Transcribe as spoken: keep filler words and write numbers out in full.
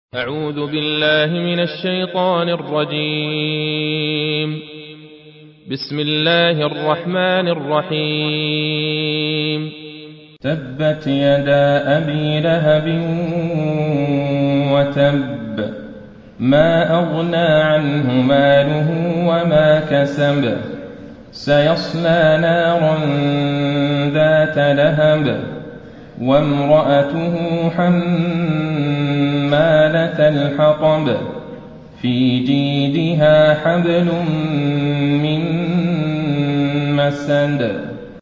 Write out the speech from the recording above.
أعوذ بالله من الشيطان الرجيم. بسم الله الرحمن الرحيم. تبت يدا أبي لهب وتب، ما أغنى عنه ماله وما كسب، سيصلى نارا ذات لهب، وامرأته حمالة الحطب، في جيدها حبل من مسد.